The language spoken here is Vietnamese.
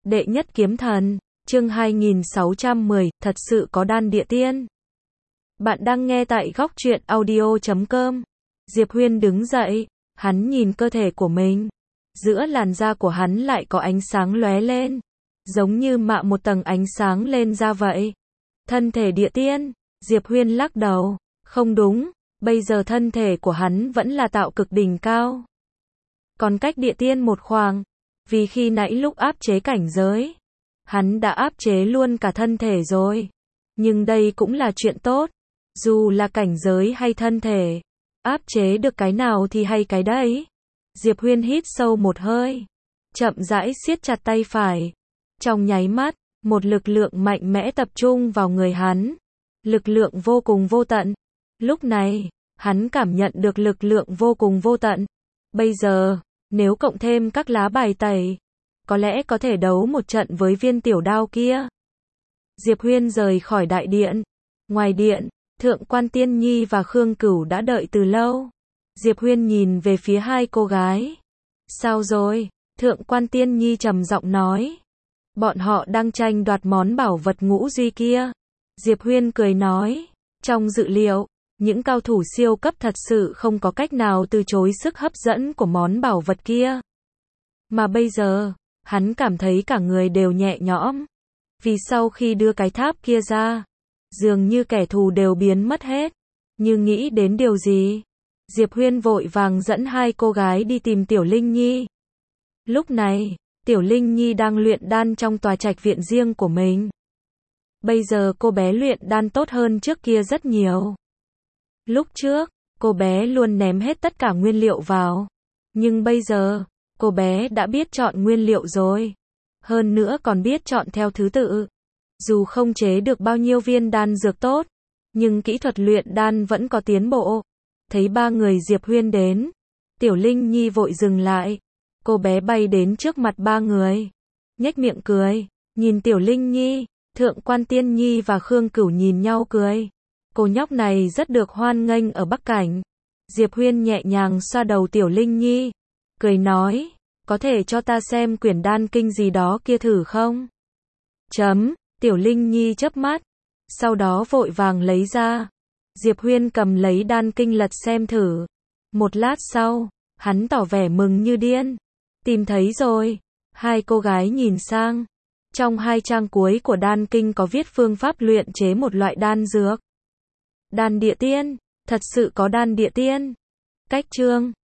Đệ nhất kiếm thần, chương 2610, thật sự có đan địa tiên. Bạn đang nghe tại góc truyện audio.com. Diệp Huyên đứng dậy, hắn nhìn cơ thể của mình. Giữa làn da của hắn lại có ánh sáng lóe lên, giống như mạ một tầng ánh sáng lên da vậy. Thân thể địa tiên, Diệp Huyên lắc đầu, không đúng, bây giờ thân thể của hắn vẫn là tạo cực đỉnh cao. Còn cách địa tiên một khoảng, vì khi nãy lúc áp chế cảnh giới, hắn đã áp chế luôn cả thân thể rồi. Nhưng đây cũng là chuyện tốt, dù là cảnh giới hay thân thể, áp chế được cái nào thì hay cái đấy. Diệp Huyên hít sâu một hơi, chậm rãi siết chặt tay phải. Trong nháy mắt, một lực lượng mạnh mẽ tập trung vào người hắn. Lực lượng vô cùng vô tận. Lúc này, hắn cảm nhận được lực lượng vô cùng vô tận. Bây giờ, nếu cộng thêm các lá bài tẩy, có lẽ có thể đấu một trận với viên tiểu đao kia. Diệp Huyên rời khỏi đại điện. Ngoài điện, Thượng Quan Tiên Nhi và Khương Cửu đã đợi từ lâu. Diệp Huyên nhìn về phía hai cô gái. Sao rồi? Thượng Quan Tiên Nhi trầm giọng nói. Bọn họ đang tranh đoạt món bảo vật ngũ duy kia. Diệp Huyên cười nói. Trong dự liệu, những cao thủ siêu cấp thật sự không có cách nào từ chối sức hấp dẫn của món bảo vật kia. Mà bây giờ, hắn cảm thấy cả người đều nhẹ nhõm. Vì sau khi đưa cái tháp kia ra, dường như kẻ thù đều biến mất hết. Như nghĩ đến điều gì, Diệp Huyên vội vàng dẫn hai cô gái đi tìm Tiểu Linh Nhi. Lúc này, Tiểu Linh Nhi đang luyện đan trong tòa trạch viện riêng của mình. Bây giờ cô bé luyện đan tốt hơn trước kia rất nhiều. Lúc trước, cô bé luôn ném hết tất cả nguyên liệu vào. Nhưng bây giờ, cô bé đã biết chọn nguyên liệu rồi. Hơn nữa còn biết chọn theo thứ tự. Dù không chế được bao nhiêu viên đan dược tốt, nhưng kỹ thuật luyện đan vẫn có tiến bộ. Thấy ba người Diệp Huyên đến, Tiểu Linh Nhi vội dừng lại. Cô bé bay đến trước mặt ba người, nhếch miệng cười, nhìn Tiểu Linh Nhi. Thượng Quan Tiên Nhi và Khương Cửu nhìn nhau cười. Cô nhóc này rất được hoan nghênh ở Bắc Cảnh. Diệp Huyên nhẹ nhàng xoa đầu Tiểu Linh Nhi, cười nói, có thể cho ta xem quyển đan kinh gì đó kia thử không? Tiểu Linh Nhi chớp mắt, sau đó vội vàng lấy ra. Diệp Huyên cầm lấy đan kinh lật xem thử. Một lát sau, hắn tỏ vẻ mừng như điên. Tìm thấy rồi. Hai cô gái nhìn sang. Trong hai trang cuối của đan kinh có viết phương pháp luyện chế một loại đan dược. Đan địa tiên, thật sự có đan địa tiên. Cách chương